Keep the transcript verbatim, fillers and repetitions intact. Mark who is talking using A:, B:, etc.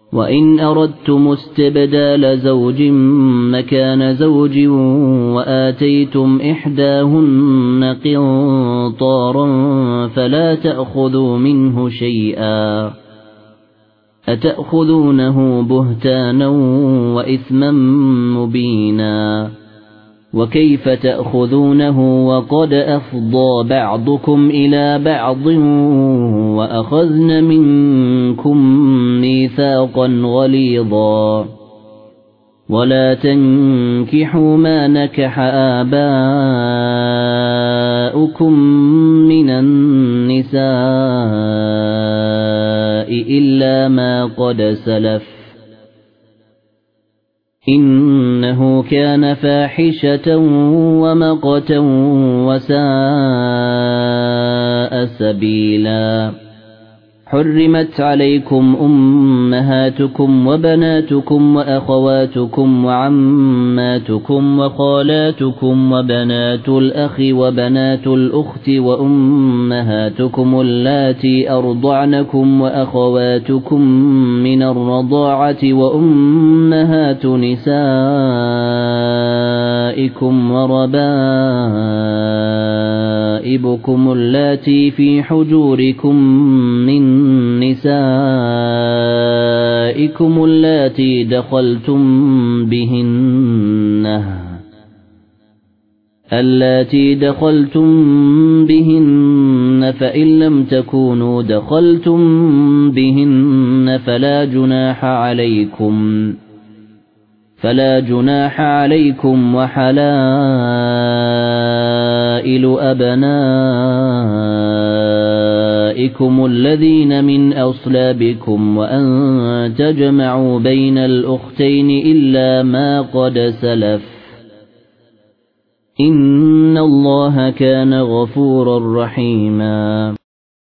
A: وإن أردتم استبدال زوج مكان زوج وآتيتم إحداهن قنطارا فلا تأخذوا منه شيئا أتأخذونه بهتانا وإثما مبينا وكيف تأخذونه وقد أفضى بعضكم إلى بعض وأخذن منكم ميثاقا غليظا ولا تنكحوا ما نكح آباؤكم من النساء إلا ما قد سلف إنه كان فاحشة ومقتا وساء سبيلا حرمت عليكم أمهاتكم وبناتكم وأخواتكم وعماتكم وخالاتكم وبنات الأخ وبنات الأخت وأمهاتكم اللاتي أرضعنكم وأخواتكم من الرضاعة وأمهات نسائكم وربائبكم اللاتي في حجوركم من نسائكم اللاتي دخلتم بهن اللاتي دخلتم بهن فإن لم تكونوا دخلتم بهن فلا جناح عليكم فلا جناح عليكم وحلائل أبنائكم الذين من أصلابكم وأن تجمعوا بين الأختين إلا ما قد سلف إن الله كان غفورا رحيما.